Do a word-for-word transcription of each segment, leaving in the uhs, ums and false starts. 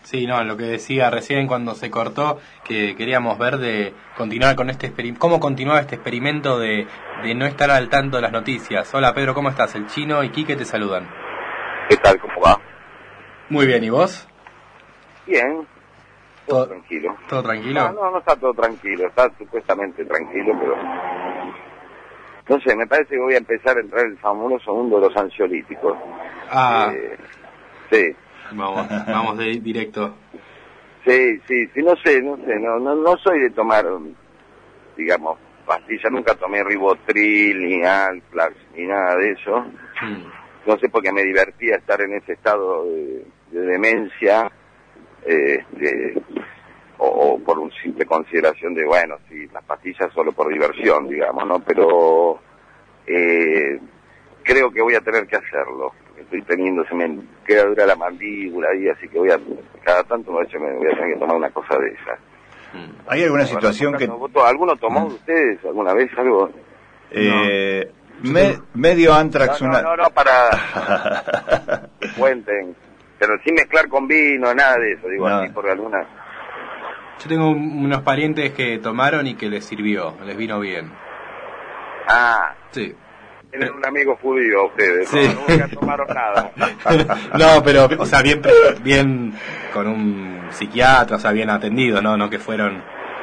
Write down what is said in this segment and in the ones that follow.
Sí, no, lo que decía recién cuando se cortó, que queríamos ver de continuar con este experimento, cómo continuaba este experimento de, de no estar al tanto de las noticias. Hola Pedro, ¿cómo estás? El Chino y Quique te saludan. ¿Qué tal? ¿Cómo va? Muy bien, ¿y vos? Bien, todo, ¿Todo tranquilo. ¿Todo tranquilo? No, no, no está todo tranquilo, está supuestamente tranquilo, pero... No sé, me parece que voy a empezar a entrar en el famoso mundo de los ansiolíticos. Ah, eh, sí. Vamos, vamos de directo. Sí, sí, sí, no sé, no sé, no, no, no soy de tomar, digamos, pastillas, nunca tomé Ribotril, ni Alplax, ni nada de eso. Hmm. No sé, porque me divertía estar en ese estado de, de demencia, eh, de, o, o por una simple consideración de, bueno, sí, las pastillas solo por diversión, digamos, ¿no? Pero eh, creo que voy a tener que hacerlo. Estoy teniendo, se me queda dura la mandíbula ahí, así que voy a, cada tanto me voy a tener que tomar una cosa de esas. ¿Hay alguna Bueno, situación que...? ¿Alguno tomó de ustedes alguna vez algo? Eh, no. me, medio Antrax, no, no, una... no, no, para que cuenten, pero sin mezclar con vino, nada de eso, digo, no. Así por alguna... Yo tengo unos parientes que tomaron y que les sirvió, les vino bien. Ah, sí. Tienen un amigo judío ustedes, sí. ¿no? Nunca tomaron nada. No, pero, o sea, bien, bien con un psiquiatra, o sea, bien atendido, ¿no? No que fueron...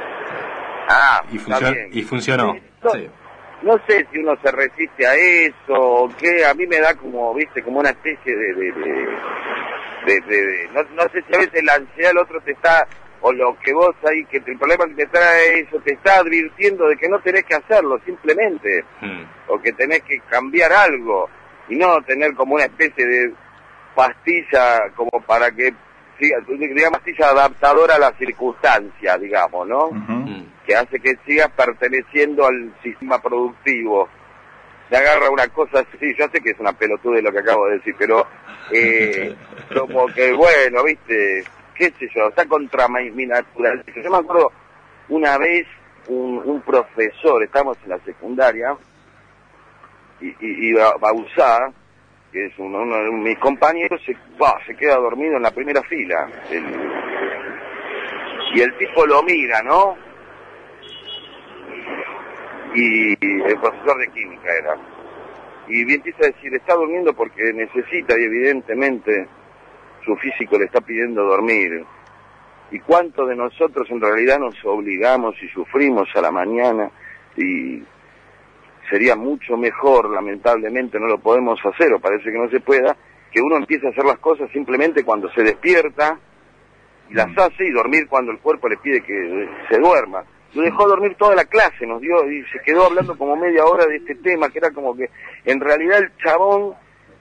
Ah, y, funcio y funcionó. No, sí. no sé si uno se resiste a eso o qué, a mí me da como, viste, como una especie de... de, de, de, de, de no, no sé si a veces la ansiedad el otro te está... o lo que vos ahí, que el problema que te trae eso, te está advirtiendo de que no tenés que hacerlo, simplemente, hmm. o que tenés que cambiar algo, y no tener como una especie de pastilla como para que, digamos, pastilla adaptadora a la circunstancia, digamos, ¿no? Uh-huh. Que hace que sigas perteneciendo al sistema productivo. Se agarra una cosa así, yo sé que es una pelotude lo que acabo de decir, pero eh, como que, bueno, viste... qué sé yo, está contra mi, mi naturaleza. Yo me acuerdo una vez un, un profesor, estábamos en la secundaria, y, y, y Bauzá, que es uno, uno de mis compañeros, se, bah, se queda dormido en la primera fila. El, y el tipo lo mira, ¿no? Y el profesor de química era. Y bien empieza a decir, está durmiendo porque necesita, y evidentemente... su físico le está pidiendo dormir. ¿Y cuánto de nosotros en realidad nos obligamos y sufrimos a la mañana? Y sería mucho mejor, lamentablemente no lo podemos hacer, o parece que no se pueda, que uno empiece a hacer las cosas simplemente cuando se despierta, y las hace, y dormir cuando el cuerpo le pide que se duerma. Lo dejó dormir toda la clase, nos dio, y se quedó hablando como media hora de este tema, que era como que, en realidad el chabón,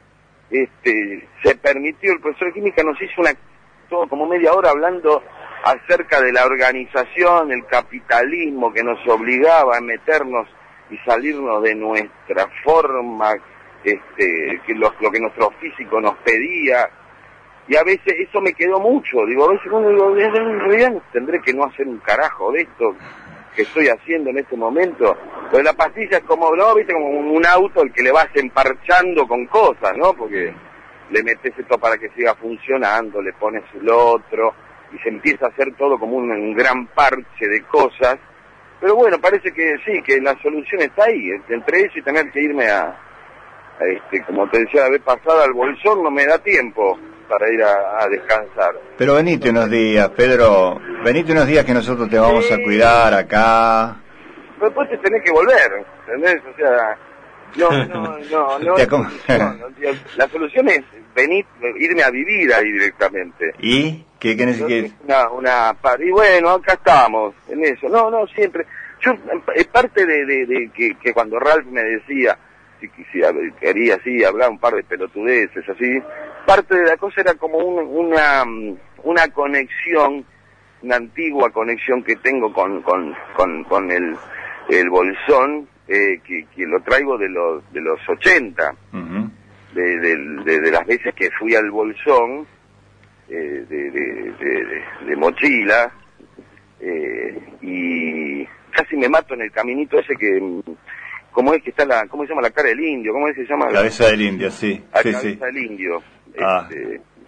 Este, se permitió, el profesor de química nos hizo una, todo como media hora hablando acerca de la organización, el capitalismo que nos obligaba a meternos y salirnos de nuestra forma, este, que lo, lo que nuestro físico nos pedía, y a veces eso me quedó mucho, digo, a veces uno digo, en realidad tendré que no hacer un carajo de esto que estoy haciendo en este momento. Pues la pastilla es como, ¿no? Viste, como un auto al que le vas emparchando con cosas, ¿no? Porque le metes esto para que siga funcionando, le pones el otro, y se empieza a hacer todo como un, un gran parche de cosas. Pero bueno, parece que sí, que la solución está ahí, entre eso y tener que irme a, a este, como te decía la vez pasada, al Bolsón no me da tiempo para ir a, a descansar. Pero venite unos días, Pedro, venite unos días que nosotros te vamos sí. a cuidar acá. Pero después te tenés que volver, ¿entendés? O sea, no, no, no, no, no, no la solución es venir, irme a vivir ahí directamente. ¿Y? ¿Qué, qué necesitas? Una, una, y bueno, acá estamos, en eso. No, no, siempre. Yo, es parte de, de, de que, que cuando Ralph me decía, si, si quería así, hablar un par de pelotudeces, así, parte de la cosa era como un, una, una conexión, una antigua conexión que tengo con, con, con, con el, el Bolsón, eh, que, que lo traigo de los, de los ochenta, uh-huh. de, de, de, de las veces que fui al Bolsón, eh, de, de, de, de, de mochila, eh, y casi me mato en el caminito ese que, ¿cómo es que está la, cómo se llama la cara del indio? ¿Cómo es que se llama? La cabeza del indio, sí. La sí, cabeza sí. del indio. Ah. Este,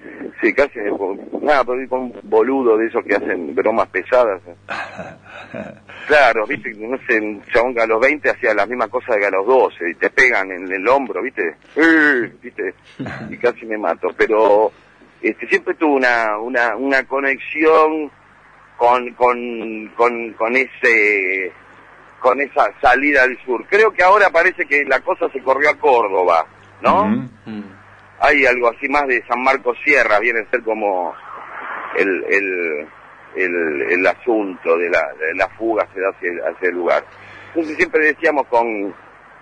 Sí, casi, nada, pero con un boludo de esos que hacen bromas pesadas. Claro, viste, no sé, un chabón que a los veinte hacía las mismas cosas que a los doce, y te pegan en el hombro, viste, ¡Eh! viste, y casi me mato, pero este siempre tuve una, una, una conexión con, con, con, con ese, con esa salida al sur. Creo que ahora parece que la cosa se corrió a Córdoba, ¿no? Mm-hmm. Hay algo así más de San Marcos Sierra, viene a ser como el, el, el, el asunto de la, de la fuga hacia, hacia el lugar. Entonces siempre decíamos con,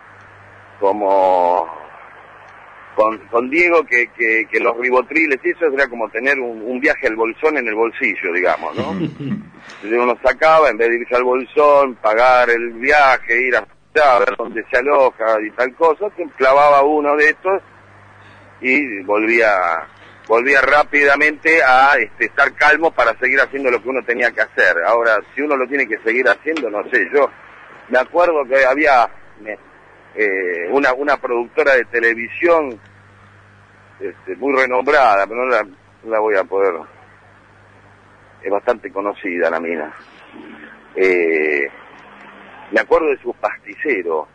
como, con, con Diego que, que, que los ribotriles y eso era como tener un, un viaje al bolsón en el bolsillo, digamos, ¿no? Entonces uno sacaba, en vez de irse al bolsón, pagar el viaje, ir a, a ver dónde se aloja y tal cosa, se clavaba uno de estos y volvía volvía rápidamente a este, estar calmo para seguir haciendo lo que uno tenía que hacer. Ahora, si uno lo tiene que seguir haciendo, no sé, yo me acuerdo que había eh, una una productora de televisión este, muy renombrada, pero no la, no la voy a poder, es bastante conocida la mina. Eh, me acuerdo de su pasticero,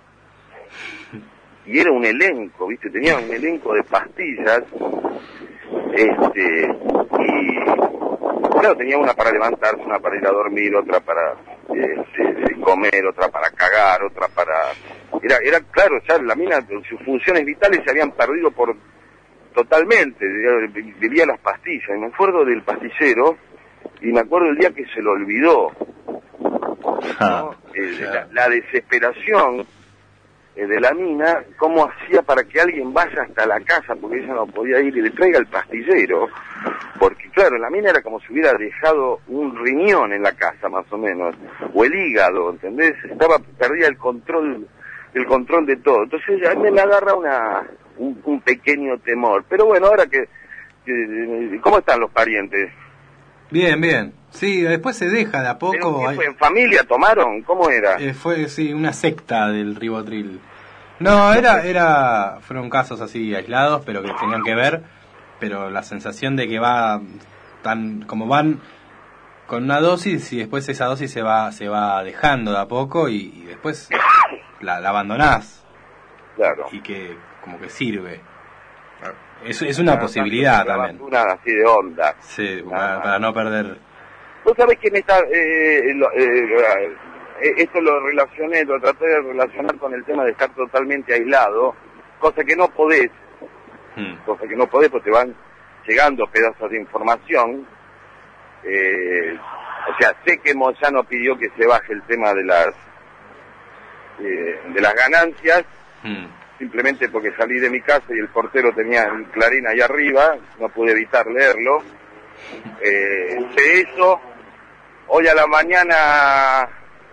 y era un elenco, ¿viste? Tenía un elenco de pastillas, este, y claro, tenía una para levantarse, una para ir a dormir, otra para este, comer, otra para cagar, otra para... Era, era claro, ya la mina, sus funciones vitales se habían perdido por totalmente, vivía las pastillas, y me acuerdo del pastillero, y me acuerdo el día que se lo olvidó, ¿no? eh, la, la desesperación de la mina, cómo hacía para que alguien vaya hasta la casa, porque ella no podía ir y le traiga el pastillero, porque claro, la mina era como si hubiera dejado un riñón en la casa, más o menos, o el hígado, ¿entendés? Estaba, perdía el control, el control de todo. Entonces a mí me agarra una, un, un pequeño temor. Pero bueno, ahora que, que, ¿cómo están los parientes? Bien, bien. Sí, después se deja de a poco. ¿Pero qué fue, en familia tomaron? ¿Cómo era? Eh, fue, sí, una secta del ribotril. No, era, era, fueron casos así aislados, pero que tenían que ver, pero la sensación de que va tan, como van con una dosis y después esa dosis se va, se va dejando de a poco y, y después la, la abandonás. Claro. Y que como que sirve. Es, es una claro, posibilidad también. Una así de onda. Sí, para, para no perder. Vos sabés que en esta, eh, lo, eh, esto lo relacioné, lo traté de relacionar con el tema de estar totalmente aislado, cosa que no podés, hmm. cosa que no podés porque te van llegando pedazos de información. Eh, o sea, sé que Moyano pidió que se baje el tema de las eh, de las ganancias, hmm. simplemente porque salí de mi casa y el portero tenía el Clarín ahí arriba, no pude evitar leerlo. Eh, de eso, hoy a la mañana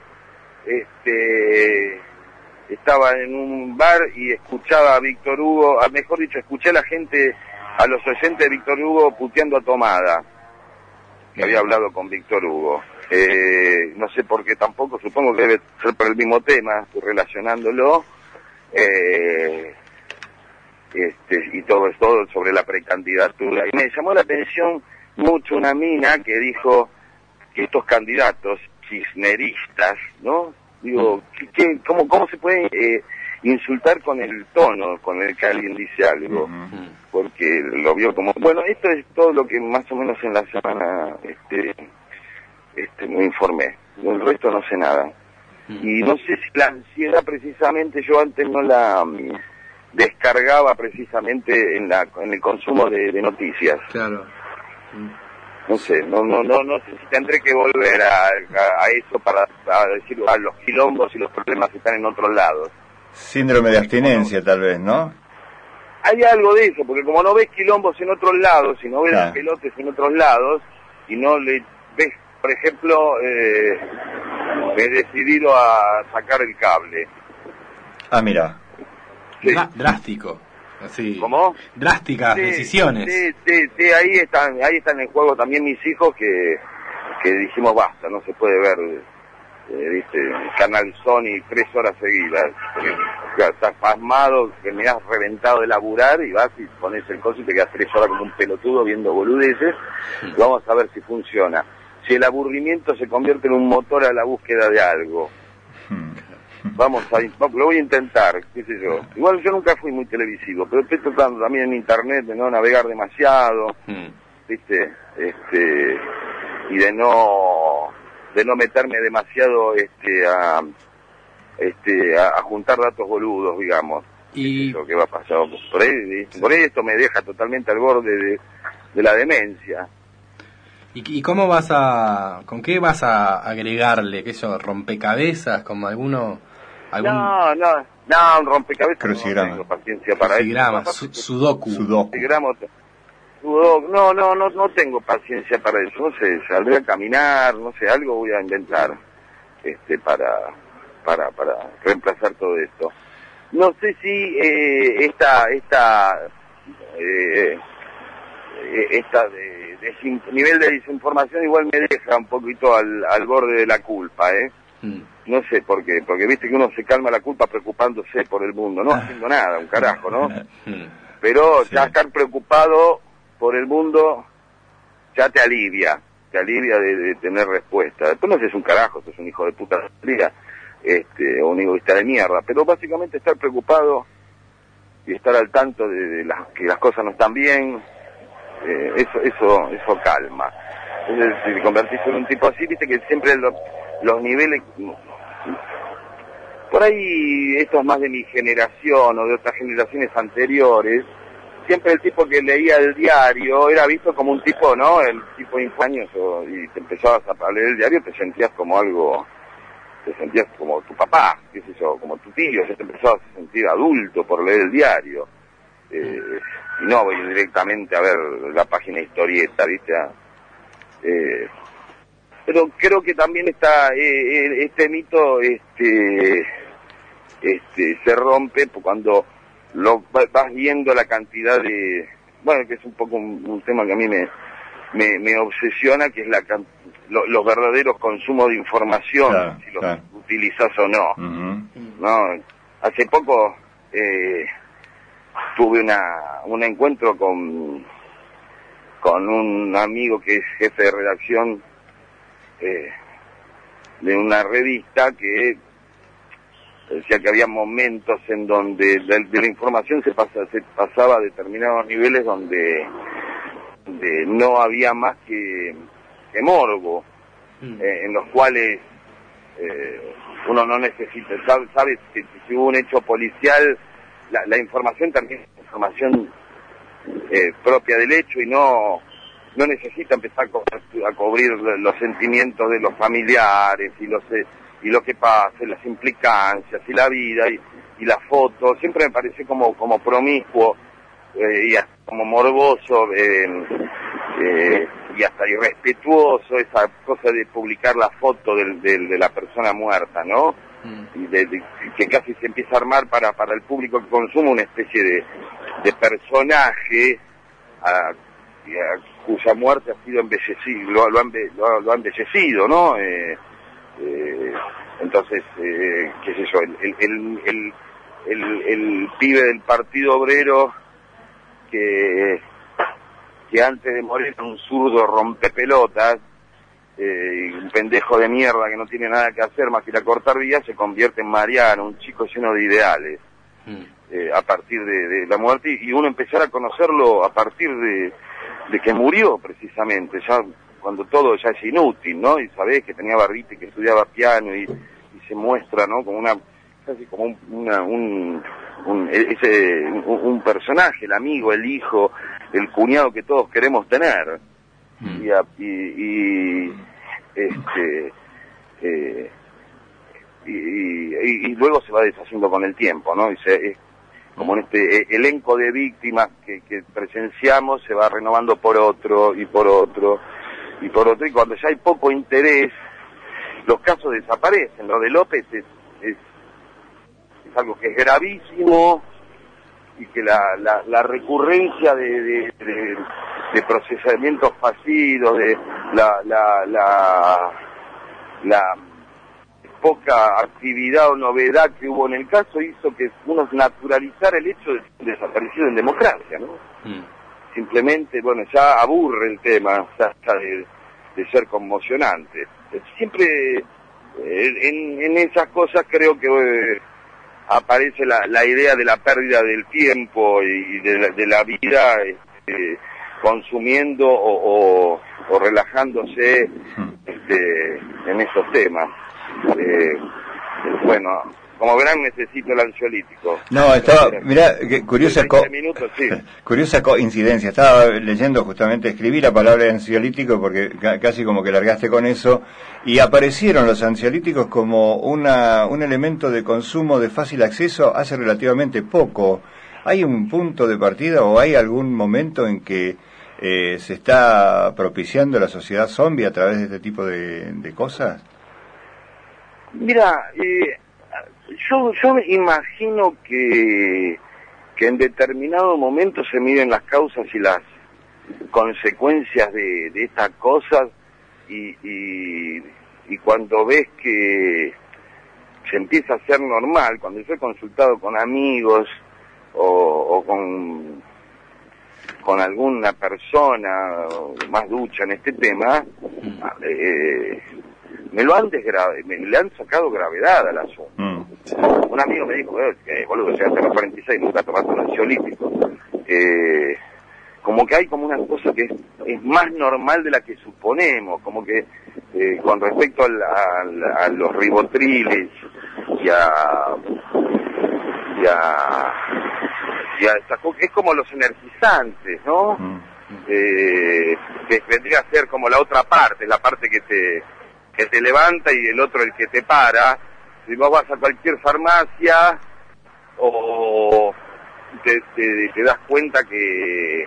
este estaba en un bar y escuchaba a Víctor Hugo, a, mejor dicho, escuché a la gente, a los oyentes de Víctor Hugo puteando a Tomada, que había hablado con Víctor Hugo. Eh, no sé por qué tampoco, supongo que debe ser por el mismo tema, relacionándolo. Eh, este, y todo es todo sobre la precandidatura. Y me llamó la atención mucho una mina que dijo que estos candidatos kirchneristas, ¿no? Digo, ¿qué, qué, cómo, ¿cómo se puede eh, insultar con el tono con el que alguien dice algo? Uh-huh. Porque lo vio como... Bueno, esto es todo lo que más o menos en la semana este, este, me informé. El resto no sé nada. Y no sé si la ansiedad precisamente, yo antes no la um, descargaba precisamente en la en el consumo de, de noticias. Claro. No sé, no no no no sé si tendré que volver a, a, a eso para a decir a los quilombos y los problemas que están en otros lados. Síndrome de abstinencia, tal vez, ¿no? Hay algo de eso, porque como no ves quilombos en otros lados, y no ves claro. las pelotes en otros lados, y no le ves, por ejemplo, eh, me he decidido a sacar el cable. Ah, mira. Sí. Drástico. Así. ¿Cómo? Drásticas sí, decisiones. Sí, sí, sí, ahí están, ahí están en juego también mis hijos que, que dijimos basta, no se puede ver eh, viste, Canal Sony tres horas seguidas. Porque, claro, estás pasmado, que me has reventado de laburar y vas y pones el coso y te quedas tres horas como un pelotudo viendo boludeces. Y vamos a ver si funciona. Si el aburrimiento se convierte en un motor a la búsqueda de algo. Vamos a, lo voy a intentar, qué sé yo. Igual yo nunca fui muy televisivo, pero estoy tratando también en internet de no navegar demasiado, viste, este, y de no, de no meterme demasiado, este, a, este, a, a juntar datos boludos, digamos. Y lo que va a pasar por ahí, por ahí esto me deja totalmente al borde de, de la demencia. ¿Y, ¿Y cómo vas a, con qué vas a agregarle, qué eso, rompecabezas, como alguno, algún... No, no, no, un rompecabezas Crucigrama. No tengo paciencia para Crucigrama, eso. su, sudoku. Sudoku. Crucigrama, sudoku. No, no, no, no tengo paciencia para eso. No sé, saldré a caminar, no sé, algo voy a inventar, este, para, para, para reemplazar todo esto. No sé si eh, esta, esta, eh, esta de, de, de nivel de desinformación igual me deja un poquito al, al borde de la culpa, ¿eh? Mm. No sé por qué, porque viste que uno se calma la culpa preocupándose por el mundo, no haciendo nada, un carajo, ¿no? Pero sí, ya estar preocupado por el mundo ya te alivia, te alivia de, de tener respuesta. Después no seas un carajo, sos un hijo de puta de este, o un egoísta de mierda, pero básicamente estar preocupado y estar al tanto de, de las, que las cosas no están bien, eh, eso, eso, eso calma. Entonces, si te convertiste en un tipo así, viste que siempre lo, los niveles, por ahí esto es más de mi generación o de otras generaciones anteriores, siempre el tipo que leía el diario era visto como un tipo, ¿no? El tipo infañoso, y te empezabas a leer el diario, te sentías como algo, te sentías como tu papá, qué sé yo, como tu tío, ya te empezabas a sentir adulto por leer el diario. Eh, y no voy directamente a ver la página historieta, ¿viste? Eh, pero creo que también está eh, este mito este este se rompe cuando lo vas viendo la cantidad de, bueno, que es un poco un, un tema que a mí me me, me obsesiona, que es la lo, los verdaderos consumos de información, claro, si los claro. utilizas o no. Uh-huh. No, hace poco eh, tuve una un encuentro con con un amigo que es jefe de redacción eh, de una revista, que decía que había momentos en donde de, de la información se, pasa, se pasaba a determinados niveles donde, donde no había más que, que morbo, mm. eh, en los cuales eh, uno no necesita, sabe, sabe que si hubo un hecho policial, la, la información también es información eh, propia del hecho y no no necesita empezar a, co a cubrir los sentimientos de los familiares y los y lo que pasa, las implicancias y la vida y, y las fotos. Siempre me parece como como promiscuo eh, y hasta como morboso eh, eh, y hasta irrespetuoso esa cosa de publicar la foto del, del, de la persona muerta, ¿no? Mm. Y de, de, que casi se empieza a armar para para el público que consume una especie de, de personaje a, a cuya muerte ha sido embellecido, lo, lo, han, lo, lo ha embellecido, ¿no? Eh, eh, entonces, eh, qué sé yo, el, el, el, el, el, el pibe del Partido Obrero que, que antes de morir era un zurdo rompepelotas, eh, un pendejo de mierda que no tiene nada que hacer más que ir a cortar vías, se convierte en Mariano, un chico lleno de ideales, mm. eh, a partir de, de la muerte, y uno empezar a conocerlo a partir de de que murió precisamente, ya cuando todo ya es inútil, ¿no? Y sabés que tenía barrita y que estudiaba piano y, y se muestra, ¿no? Como una, casi como un, una, un, un, ese, un, un personaje, el amigo, el hijo, el cuñado que todos queremos tener. Mm. Y, y, y, este, eh, y, y, y luego se va deshaciendo con el tiempo, ¿no? Y se, es, como en este elenco de víctimas que, que presenciamos, se va renovando por otro, y por otro, y por otro, y cuando ya hay poco interés, los casos desaparecen. Lo de López es, es, es algo que es gravísimo, y que la, la, la recurrencia de, de, de, de procesamientos fallidos, de la, la, la, la poca actividad o novedad que hubo en el caso hizo que uno naturalizara el hecho de ser desaparecido en democracia, ¿no? Mm. Simplemente, bueno, ya aburre el tema, ya, ya de, de ser conmocionante. Siempre eh, en, en esas cosas creo que eh, aparece la, la idea de la pérdida del tiempo y de la, de la vida este, consumiendo o, o, o relajándose este, en esos temas. Eh, bueno, como verán, necesito el ansiolítico. No, estaba, mirá, que curiosa, co minutos, sí. curiosa coincidencia. Estaba leyendo justamente, escribí la palabra ansiolítico porque ca casi como que largaste con eso, y aparecieron los ansiolíticos como una, un elemento de consumo de fácil acceso hace relativamente poco. ¿Hay un punto de partida o hay algún momento en que eh, se está propiciando la sociedad zombie a través de este tipo de, de cosas? Mira, eh, yo, yo imagino que, que en determinado momento se miden las causas y las consecuencias de, de estas cosas y, y, y cuando ves que se empieza a hacer normal, cuando yo he consultado con amigos o, o con, con alguna persona más ducha en este tema, eh, me lo han desgra me le han sacado gravedad al asunto. Mm. Un amigo me dijo, eh, que, boludo, llegaste a los cuarenta y seis, nunca tomaste un ansiolítico. Eh, como que hay como una cosa que es, es más normal de la que suponemos, como que eh, con respecto al, al, a los ribotriles y a, y a, y a esta, es como los energizantes, ¿no? Mm. Eh, que vendría a ser como la otra parte, la parte que te que te levanta y el otro el que te para. Si vos vas a cualquier farmacia o te, te, te das cuenta que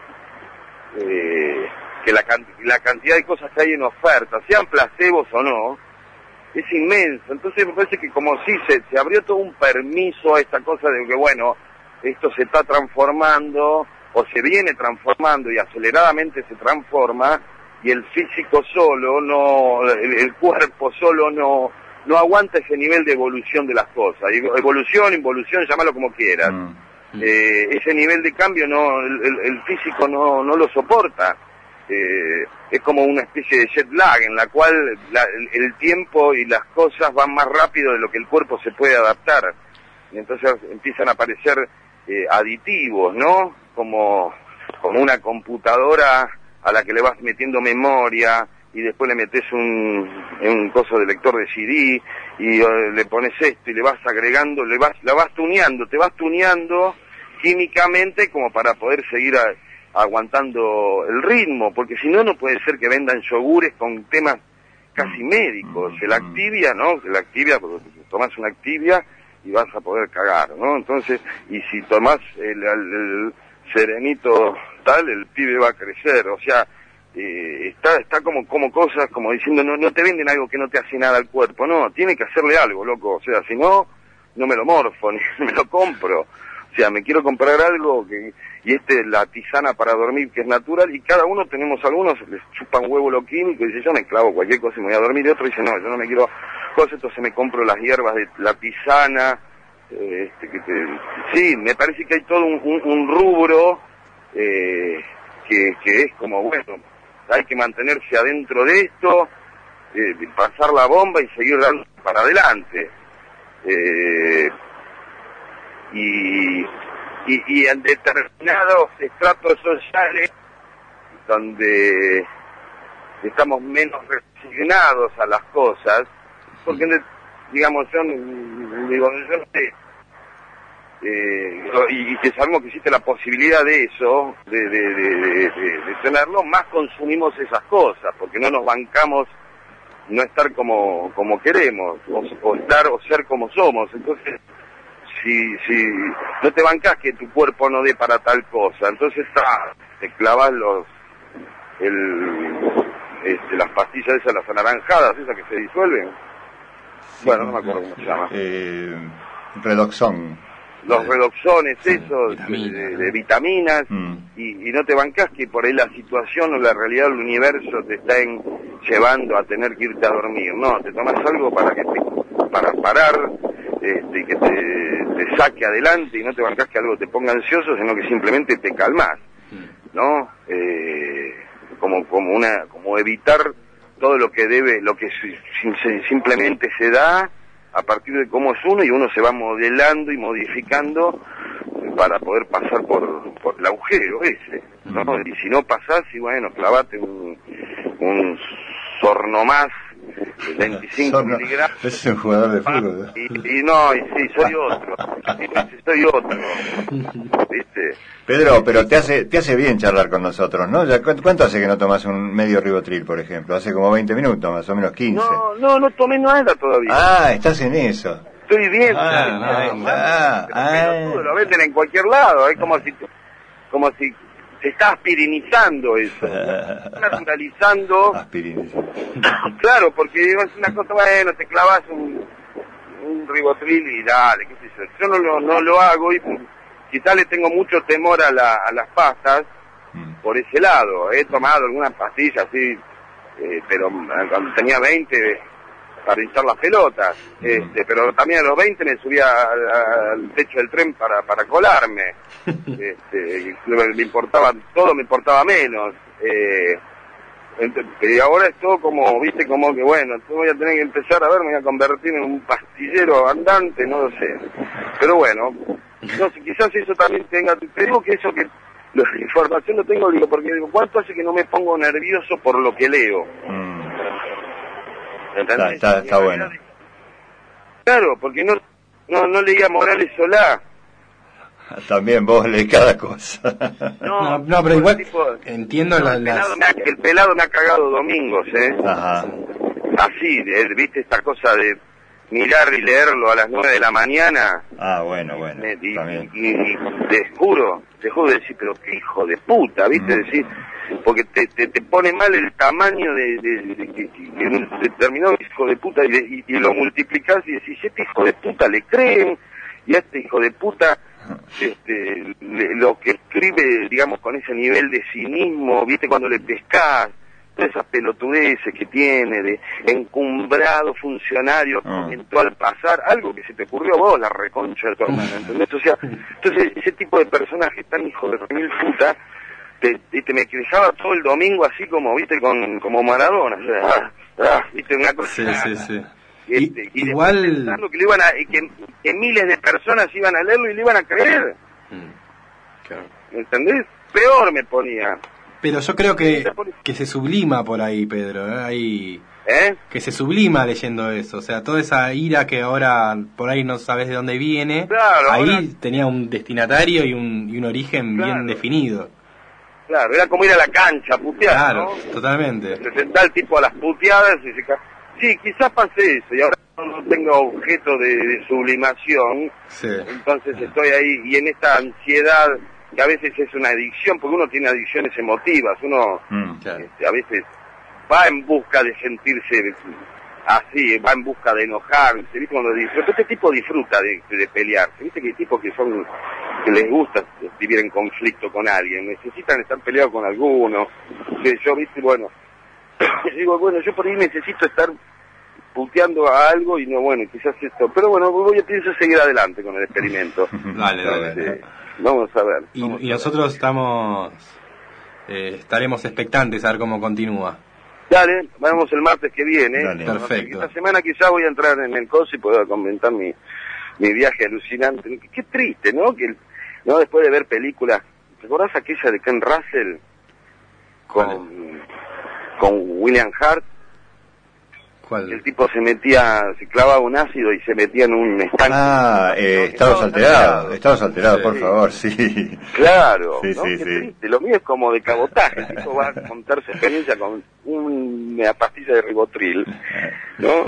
eh, que la, la cantidad de cosas que hay en oferta, sean placebos o no, es inmenso. Entonces me parece que como si se, se abrió todo un permiso a esta cosa de que bueno, esto se está transformando o se viene transformando y aceleradamente se transforma, y el físico solo, no, el, el cuerpo solo no no aguanta ese nivel de evolución de las cosas. Evolución, involución, llámalo como quieras. Mm. Eh, ese nivel de cambio no el, el físico no no lo soporta. Eh, es como una especie de jet lag en la cual la, el, el tiempo y las cosas van más rápido de lo que el cuerpo se puede adaptar. Y entonces empiezan a aparecer eh, aditivos, ¿no? Como, como una computadora a la que le vas metiendo memoria y después le metes un, un coso de lector de C D y uh, le pones esto y le vas agregando, le vas, la vas tuneando, te vas tuneando químicamente como para poder seguir a, aguantando el ritmo, porque si no, no puede ser que vendan yogures con temas casi médicos. El Activia, ¿no? El Activia, porque tomás una Activia y vas a poder cagar, ¿no? Entonces, y si tomás el, el, el Serenito tal, el pibe va a crecer, o sea, eh, está está como como cosas, como diciendo, no no te venden algo que no te hace nada al cuerpo, no, tiene que hacerle algo, loco, o sea, si no, no me lo morfo, ni me lo compro, o sea, me quiero comprar algo que, y este, la tisana para dormir, que es natural, y cada uno tenemos algunos, les chupan huevo lo químico, y dice, yo me clavo cualquier cosa y me voy a dormir, y otro dice, no, yo no me quiero cosas, entonces me compro las hierbas de la tisana. Este, que te, sí, me parece que hay todo un, un, un rubro eh, que, que es como, bueno, hay que mantenerse adentro de esto, eh, pasar la bomba y seguir dando para adelante. Eh, y, y, y en determinados estratos sociales donde estamos menos resignados a las cosas, porque digamos, yo, digo, yo no sé, eh, y, y que sabemos que existe la posibilidad de eso, de, de, de, de, de tenerlo, más consumimos esas cosas, porque no nos bancamos no estar como como queremos, o, o estar o ser como somos. Entonces, si si no te bancas que tu cuerpo no dé para tal cosa, entonces ah, te clavas los el este, las pastillas esas, las anaranjadas, esas que se disuelven. Bueno, no me acuerdo cómo se llama. Eh, Redoxón. Los redoxones, sí, esos, vitamina, de, de vitaminas, mm. y, y no te bancás que por ahí la situación o la realidad del universo te está en, llevando a tener que irte a dormir. No, te tomas algo para que te para parar, este, y que te, te saque adelante y no te bancás que algo te ponga ansioso, sino que simplemente te calmás, ¿no? Eh, como, como una, como evitar todo lo que debe, lo que simplemente se da a partir de cómo es uno, y uno se va modelando y modificando para poder pasar por, por el agujero ese, ¿no? Uh-huh. Y si no pasás, y bueno, clavate un, un sorno más de veinticinco miligramos. Ese es un jugador de fútbol. Y, y no, y sí, soy otro. Y, soy otro. ¿Viste? Pedro, pero te hace te hace bien charlar con nosotros, ¿no? Ya, ¿cuánto hace que no tomas un medio ribotril, por ejemplo? Hace como veinte minutos, más o menos quince. No, no, no tomé nada todavía. Ah, estás en eso. Estoy bien. Ah, no, no, ah, pero, ah, pero todo lo venden en cualquier lado. Es como si, como si se está aspirinizando eso, naturalizando. Aspirinizando. Claro, porque es una cosa, bueno, te clavas un, un ribotril y dale, qué sé yo. Yo no lo, no lo hago y quizás le tengo mucho temor a, la, a las pastas mm. por ese lado. He tomado algunas pastillas así, eh, pero cuando tenía veinte para hinchar las pelotas, mm. este, pero también a los veinte me subía al, al techo del tren para, para colarme. Este, me importaba, todo me importaba menos. Eh, y ahora es todo como, viste, como que bueno, voy a tener que empezar a ver, me voy a convertir en un pastillero andante, no lo sé. Pero bueno, no sé, quizás eso también tenga, te digo que eso que la información lo tengo, digo, porque digo, ¿cuánto hace que no me pongo nervioso por lo que leo? Mm. Está, está, está bueno. Claro, porque no, no, no leía Morales Solá. También vos lees cada cosa. No, no, no pero igual tipo, entiendo no, la, el, pelado las... me ha, el pelado me ha cagado domingos, ¿eh? Ajá. Así, eh, viste esta cosa de mirar y leerlo a las nueve de la mañana. Ah, bueno, bueno. Eh, y, también. Y, y, y te juro, te juro decir, pero qué hijo de puta, viste, mm. decir, porque te, te, te pone mal el tamaño de, de, de, de, de, de determinado hijo de puta y, de, y, y lo multiplicás y decís, este hijo de puta le creen, y a este hijo de puta este le, lo que escribe, digamos, con ese nivel de cinismo, viste, cuando le pescás, todas esas pelotudeces que tiene de encumbrado funcionario, comentó al pasar, algo que se te ocurrió a vos, la reconcha de tu hermana, ¿entendés? O sea, entonces ese tipo de personajes tan hijo de mil puta, te, te, te me dejaba todo el domingo así como, viste, con como Maradona, o sea, ah, ah, viste, una cosa. Sí, sí, sí. Este, y, y igual pensando que, le iban a, que, que miles de personas iban a leerlo y le iban a creer. Mm, claro. ¿Entendés? Peor me ponía. Pero yo creo que, que se sublima por ahí, Pedro, ¿eh? Ahí, ¿Eh? que se sublima leyendo eso, o sea, toda esa ira que ahora por ahí no sabes de dónde viene, claro, ahí ahora... tenía un destinatario y un, y un origen claro. bien definido. Claro, era como ir a la cancha a putear, claro, ¿no? Totalmente. Se sentaba el tipo a las puteadas y se... Sí, quizás pase eso, y ahora no tengo objeto de, de sublimación, sí. Entonces estoy ahí, y en esta ansiedad, que a veces es una adicción, porque uno tiene adicciones emotivas, uno mm, claro. este, a veces va en busca de sentirse así, va en busca de enojarse, ¿viste? Cuando disfruta, este tipo disfruta de, de pelearse, ¿viste? Que hay tipos que son, que les gusta vivir en conflicto con alguien, necesitan estar peleados con alguno, que yo, ¿viste? Bueno, digo, bueno, yo por ahí necesito estar puteando a algo y no, bueno, quizás esto, pero bueno, voy a pienso seguir adelante con el experimento. Dale, dale. Este, vamos a ver. Y, vamos y a nosotros ver. estamos, eh, estaremos expectantes a ver cómo continúa. Dale, vamos el martes que viene. Dale. Perfecto. Esta semana quizás voy a entrar en el coso y puedo comentar mi, mi viaje alucinante. Qué triste, ¿no? Que no después de ver películas, ¿te acordás aquella de Ken Russell con con William Hart? ¿Cuál? El tipo se metía, se clavaba un ácido y se metía en un estanque. Ah, eh, estados alterados, estados alterados, sí. Por favor, sí. Claro, sí, ¿no? sí, Qué sí. triste. Lo mío es como de cabotaje, el tipo va a contar su experiencia con una pastilla de ribotril, ¿no?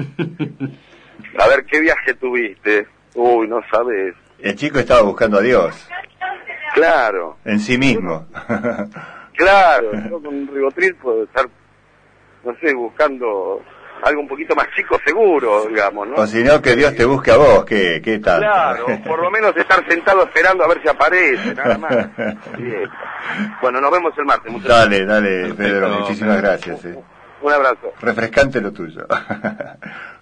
A ver, ¿qué viaje tuviste? Uy, no sabes. El chico estaba buscando a Dios. Claro. En sí mismo. Claro, yo con un ribotril puedo estar, no sé, buscando algo un poquito más chico seguro, digamos, ¿no? O si no, que Dios te busque a vos, ¿qué, qué tal? Claro, por lo menos estar sentado esperando a ver si aparece, nada más. Bien. Bueno, nos vemos el martes. Muchas dale, dale, Perfecto, Pedro, muchísimas gracias. Eh. Un abrazo. Refrescante lo tuyo.